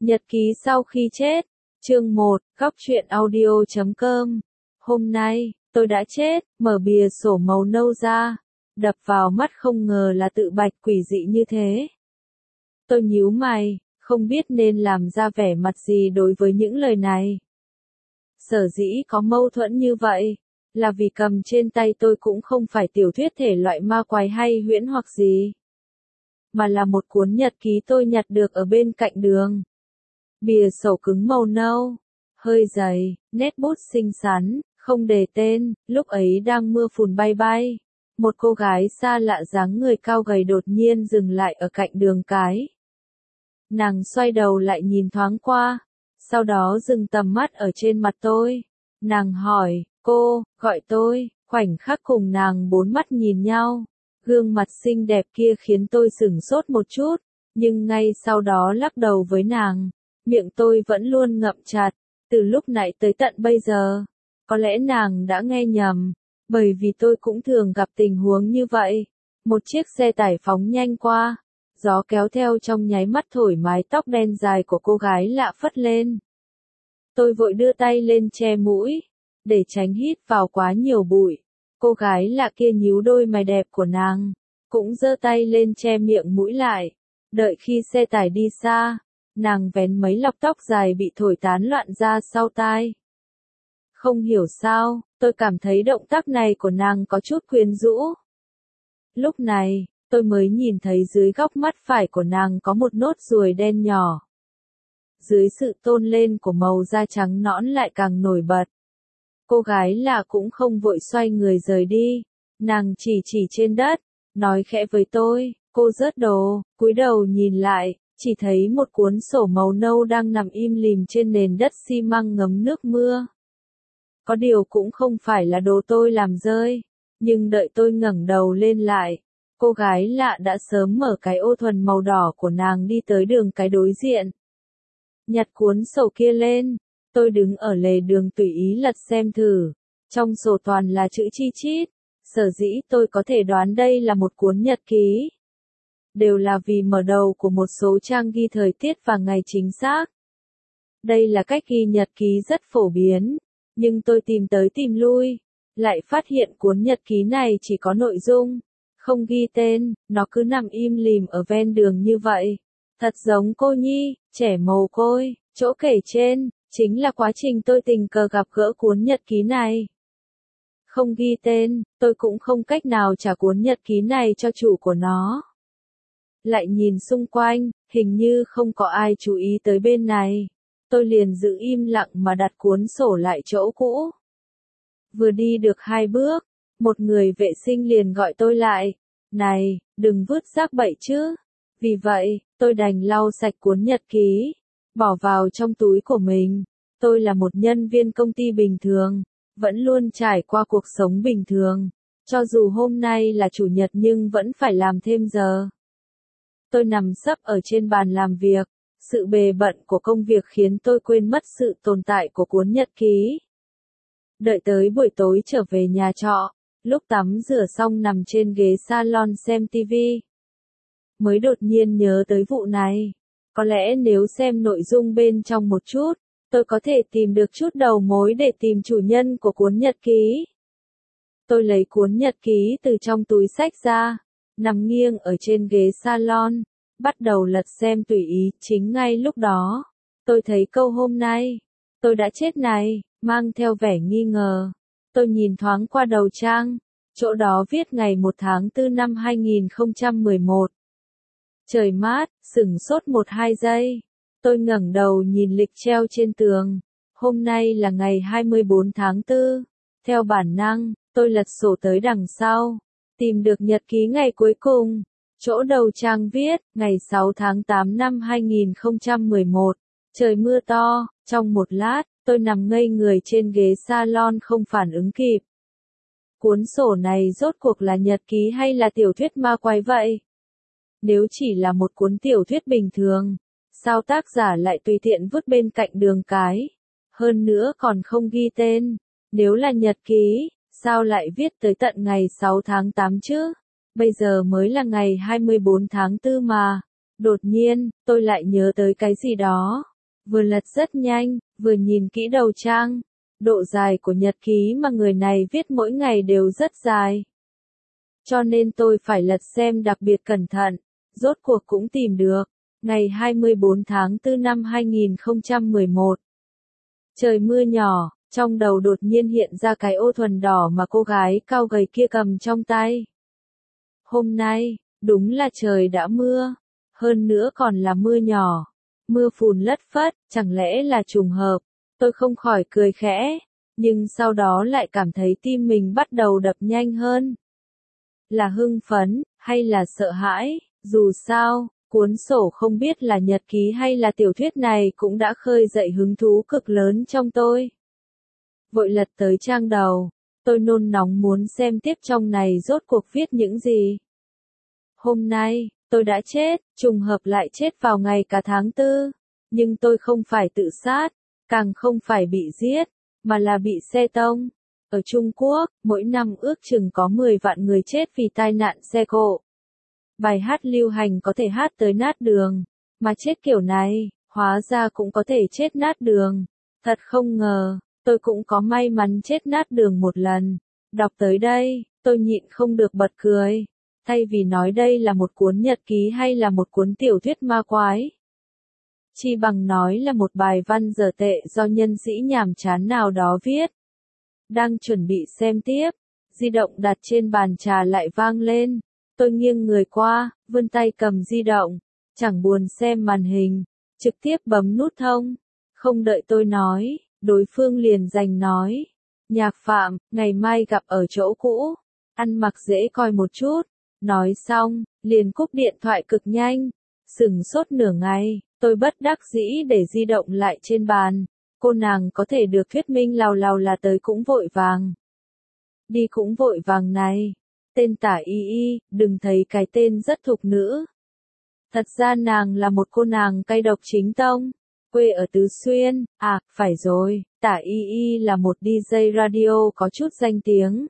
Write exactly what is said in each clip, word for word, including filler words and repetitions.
Nhật ký sau khi chết. Chương một, góc truyện audio chấm com. Hôm nay, tôi đã chết, mở bìa sổ màu nâu ra. Đập vào mắt không ngờ là tự bạch quỷ dị như thế. Tôi nhíu mày, không biết nên làm ra vẻ mặt gì đối với những lời này. Sở dĩ có mâu thuẫn như vậy, là vì cầm trên tay tôi cũng không phải tiểu thuyết thể loại ma quái hay huyễn hoặc gì, mà là một cuốn nhật ký tôi nhặt được ở bên cạnh đường. Bìa sổ cứng màu nâu, hơi dày, nét bút xinh xắn, không đề tên. Lúc ấy đang mưa phùn bay bay, một cô gái xa lạ dáng người cao gầy đột nhiên dừng lại ở cạnh đường cái. Nàng xoay đầu lại nhìn thoáng qua, sau đó dừng tầm mắt ở trên mặt tôi. Nàng hỏi, cô, gọi tôi. Khoảnh khắc cùng nàng bốn mắt nhìn nhau, gương mặt xinh đẹp kia khiến tôi sửng sốt một chút, nhưng ngay sau đó lắc đầu với nàng. Miệng tôi vẫn luôn ngậm chặt, từ lúc nãy tới tận bây giờ. Có lẽ nàng đã nghe nhầm, bởi vì tôi cũng thường gặp tình huống như vậy. Một chiếc xe tải phóng nhanh qua, gió kéo theo trong nháy mắt thổi mái tóc đen dài của cô gái lạ phất lên. Tôi vội đưa tay lên che mũi, để tránh hít vào quá nhiều bụi. Cô gái lạ kia nhíu đôi mày đẹp của nàng, cũng giơ tay lên che miệng mũi lại. Đợi khi xe tải đi xa, nàng vén mấy lọc tóc dài bị thổi tán loạn ra sau tai. Không hiểu sao, tôi cảm thấy động tác này của nàng có chút quyến rũ. Lúc này, tôi mới nhìn thấy dưới góc mắt phải của nàng có một nốt ruồi đen nhỏ. Dưới sự tôn lên của màu da trắng nõn lại càng nổi bật. Cô gái lạ cũng không vội xoay người rời đi, nàng chỉ chỉ trên đất, nói khẽ với tôi, cô rớt đồ. Cúi đầu nhìn lại, chỉ thấy một cuốn sổ màu nâu đang nằm im lìm trên nền đất xi măng ngấm nước mưa. Có điều cũng không phải là đồ tôi làm rơi, nhưng đợi tôi ngẩng đầu lên lại, cô gái lạ đã sớm mở cái ô thuần màu đỏ của nàng đi tới đường cái đối diện. Nhặt cuốn sổ kia lên, tôi đứng ở lề đường tùy ý lật xem thử, trong sổ toàn là chữ chi chít, sở dĩ tôi có thể đoán đây là một cuốn nhật ký. Đều là vì mở đầu của một số trang ghi thời tiết và ngày chính xác. Đây là cách ghi nhật ký rất phổ biến, nhưng tôi tìm tới tìm lui, lại phát hiện cuốn nhật ký này chỉ có nội dung, không ghi tên, nó cứ nằm im lìm ở ven đường như vậy. Thật giống cô nhi, trẻ mồ côi. Chỗ kể trên, chính là quá trình tôi tình cờ gặp gỡ cuốn nhật ký này. Không ghi tên, tôi cũng không cách nào trả cuốn nhật ký này cho chủ của nó. Lại nhìn xung quanh, hình như không có ai chú ý tới bên này. Tôi liền giữ im lặng mà đặt cuốn sổ lại chỗ cũ. Vừa đi được hai bước, một người vệ sinh liền gọi tôi lại. Này, đừng vứt rác bậy chứ. Vì vậy, tôi đành lau sạch cuốn nhật ký, bỏ vào trong túi của mình. Tôi là một nhân viên công ty bình thường, vẫn luôn trải qua cuộc sống bình thường. Cho dù hôm nay là chủ nhật nhưng vẫn phải làm thêm giờ. Tôi nằm sấp ở trên bàn làm việc, sự bề bận của công việc khiến tôi quên mất sự tồn tại của cuốn nhật ký. Đợi tới buổi tối trở về nhà trọ, lúc tắm rửa xong nằm trên ghế salon xem tivi, mới đột nhiên nhớ tới vụ này. Có lẽ nếu xem nội dung bên trong một chút, tôi có thể tìm được chút đầu mối để tìm chủ nhân của cuốn nhật ký. Tôi lấy cuốn nhật ký từ trong túi xách ra, nằm nghiêng ở trên ghế salon, bắt đầu lật xem tùy ý. Chính ngay lúc đó, tôi thấy câu hôm nay, tôi đã chết này, mang theo vẻ nghi ngờ. Tôi nhìn thoáng qua đầu trang, chỗ đó viết ngày một tháng tư năm hai nghìn không trăm mười một. Trời mát, sửng sốt một hai giây. Tôi ngẩng đầu nhìn lịch treo trên tường. Hôm nay là ngày hai mươi bốn tháng tư. Theo bản năng, tôi lật sổ tới đằng sau, tìm được nhật ký ngày cuối cùng. Chỗ đầu trang viết, ngày sáu tháng tám năm hai nghìn không trăm mười một. Trời mưa to. Trong một lát, tôi nằm ngây người trên ghế salon không phản ứng kịp. Cuốn sổ này rốt cuộc là nhật ký hay là tiểu thuyết ma quái vậy? Nếu chỉ là một cuốn tiểu thuyết bình thường, sao tác giả lại tùy tiện vứt bên cạnh đường cái? Hơn nữa còn không ghi tên. Nếu là nhật ký, sao lại viết tới tận ngày sáu tháng tám chứ? Bây giờ mới là ngày hai mươi bốn tháng tư mà. Đột nhiên, tôi lại nhớ tới cái gì đó. Vừa lật rất nhanh, vừa nhìn kỹ đầu trang. Độ dài của nhật ký mà người này viết mỗi ngày đều rất dài. Cho nên tôi phải lật xem đặc biệt cẩn thận. Rốt cuộc cũng tìm được. Ngày hai mươi bốn tháng tư năm hai nghìn không trăm mười một. Trời mưa nhỏ, trong đầu đột nhiên hiện ra cái ô thuần đỏ mà cô gái cao gầy kia cầm trong tay. Hôm nay, đúng là trời đã mưa. Hơn nữa còn là mưa nhỏ. Mưa phùn lất phất, chẳng lẽ là trùng hợp. Tôi không khỏi cười khẽ, nhưng sau đó lại cảm thấy tim mình bắt đầu đập nhanh hơn. Là hưng phấn, hay là sợ hãi, dù sao, cuốn sổ không biết là nhật ký hay là tiểu thuyết này cũng đã khơi dậy hứng thú cực lớn trong tôi. Vội lật tới trang đầu, tôi nôn nóng muốn xem tiếp trong này rốt cuộc viết những gì. Hôm nay, tôi đã chết, trùng hợp lại chết vào ngày cả tháng tư, nhưng tôi không phải tự sát, càng không phải bị giết, mà là bị xe tông. Ở Trung Quốc, mỗi năm ước chừng có mười vạn người chết vì tai nạn xe cộ. Bài hát lưu hành có thể hát tới nát đường, mà chết kiểu này, hóa ra cũng có thể chết nát đường. Thật không ngờ, tôi cũng có may mắn chết nát đường một lần. Đọc tới đây, tôi nhịn không được bật cười. Thay vì nói đây là một cuốn nhật ký hay là một cuốn tiểu thuyết ma quái, chi bằng nói là một bài văn dở tệ do nhân sĩ nhàm chán nào đó viết. Đang chuẩn bị xem tiếp, di động đặt trên bàn trà lại vang lên. Tôi nghiêng người qua, vươn tay cầm di động, chẳng buồn xem màn hình, trực tiếp bấm nút thông. Không đợi tôi nói, đối phương liền giành nói. Nhạc Phạm, ngày mai gặp ở chỗ cũ, ăn mặc dễ coi một chút. Nói xong, liền cúp điện thoại cực nhanh. Sửng sốt nửa ngày, tôi bất đắc dĩ để di động lại trên bàn. Cô nàng có thể được thuyết minh lào lào là tới cũng vội vàng. Đi cũng vội vàng này. Tên Tả Y Y, đừng thấy cái tên rất thục nữ. Thật ra nàng là một cô nàng cay độc chính tông. Quê ở Tứ Xuyên, à, phải rồi, Tả Y Y là một đi jây radio có chút danh tiếng.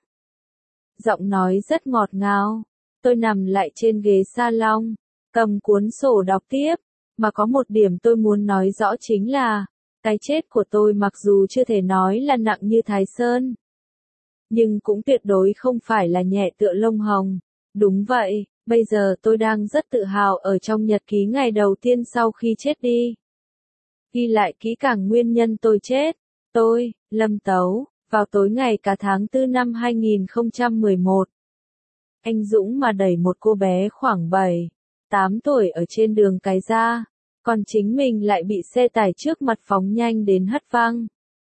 Giọng nói rất ngọt ngào. Tôi nằm lại trên ghế salon, cầm cuốn sổ đọc tiếp, mà có một điểm tôi muốn nói rõ chính là, cái chết của tôi mặc dù chưa thể nói là nặng như Thái Sơn, nhưng cũng tuyệt đối không phải là nhẹ tựa lông hồng. Đúng vậy, bây giờ tôi đang rất tự hào ở trong nhật ký ngày đầu tiên sau khi chết đi. Ghi lại kỹ càng nguyên nhân tôi chết. Tôi, Lâm Tấu, vào tối ngày cả tháng tư năm hai nghìn không trăm mười một. Anh Dũng mà đẩy một cô bé khoảng bảy, tám tuổi ở trên đường cái ra, còn chính mình lại bị xe tải trước mặt phóng nhanh đến hất văng.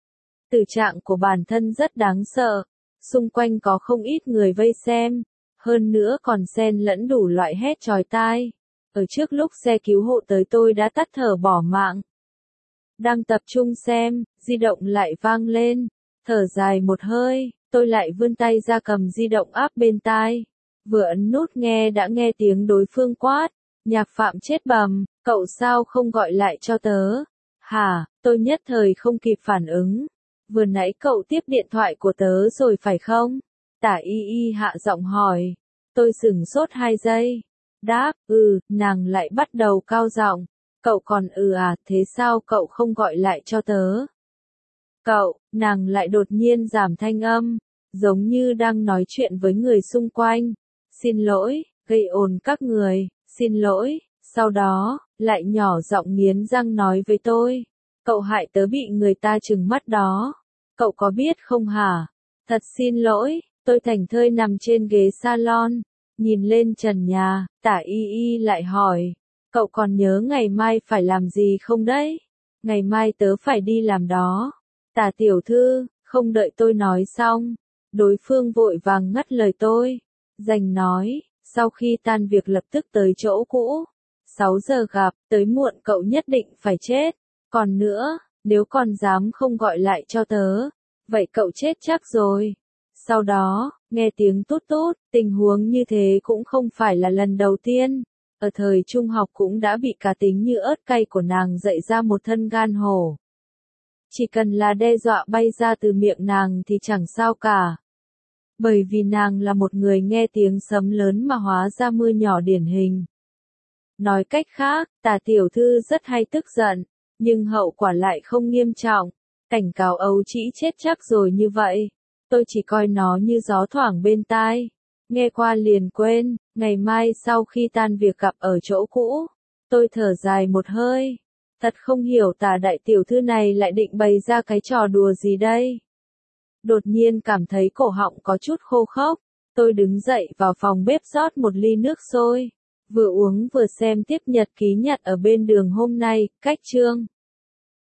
Tử trạng của bản thân rất đáng sợ, xung quanh có không ít người vây xem, hơn nữa còn xen lẫn đủ loại hét chói tai. Ở trước lúc xe cứu hộ tới tôi đã tắt thở bỏ mạng. Đang tập trung xem, di động lại vang lên, thở dài một hơi, tôi lại vươn tay ra cầm di động áp bên tai. Vừa ấn nút nghe đã nghe tiếng đối phương quát, Nhạc Phạm chết bầm, cậu sao không gọi lại cho tớ? Hả, tôi nhất thời không kịp phản ứng. Vừa nãy cậu tiếp điện thoại của tớ rồi phải không? Tả Y Y hạ giọng hỏi. Tôi sửng sốt hai giây. Đáp, ừ, nàng lại bắt đầu cao giọng. Cậu còn ừ à, thế sao cậu không gọi lại cho tớ? Cậu, nàng lại đột nhiên giảm thanh âm, giống như đang nói chuyện với người xung quanh. Xin lỗi, gây ồn các người, xin lỗi, sau đó, lại nhỏ giọng nghiến răng nói với tôi. Cậu hại tớ bị người ta trừng mắt đó. Cậu có biết không hả? Thật xin lỗi, tôi thảnh thơi nằm trên ghế salon, nhìn lên trần nhà, Tả Y Y lại hỏi. Cậu còn nhớ ngày mai phải làm gì không đấy? Ngày mai tớ phải đi làm đó. Tả tiểu thư, không đợi tôi nói xong, đối phương vội vàng ngắt lời tôi. Dành nói, sau khi tan việc lập tức tới chỗ cũ. sáu giờ gặp, tới muộn cậu nhất định phải chết. Còn nữa, nếu còn dám không gọi lại cho tớ, vậy cậu chết chắc rồi. Sau đó, nghe tiếng tút tút, tình huống như thế cũng không phải là lần đầu tiên. Ở thời trung học cũng đã bị cá tính như ớt cay của nàng dậy ra một thân gan hổ. Chỉ cần là đe dọa bay ra từ miệng nàng thì chẳng sao cả. Bởi vì nàng là một người nghe tiếng sấm lớn mà hóa ra mưa nhỏ điển hình. Nói cách khác, Tả tiểu thư rất hay tức giận. Nhưng hậu quả lại không nghiêm trọng. Cảnh cáo ấu trĩ chết chắc rồi như vậy. Tôi chỉ coi nó như gió thoảng bên tai. Nghe qua liền quên, ngày mai sau khi tan việc gặp ở chỗ cũ. Tôi thở dài một hơi. Thật không hiểu tả đại tiểu thư này lại định bày ra cái trò đùa gì đây. Đột nhiên cảm thấy cổ họng có chút khô khốc. Tôi đứng dậy vào phòng bếp rót một ly nước sôi. Vừa uống vừa xem tiếp nhật ký nhật ở bên đường hôm nay, cách chương.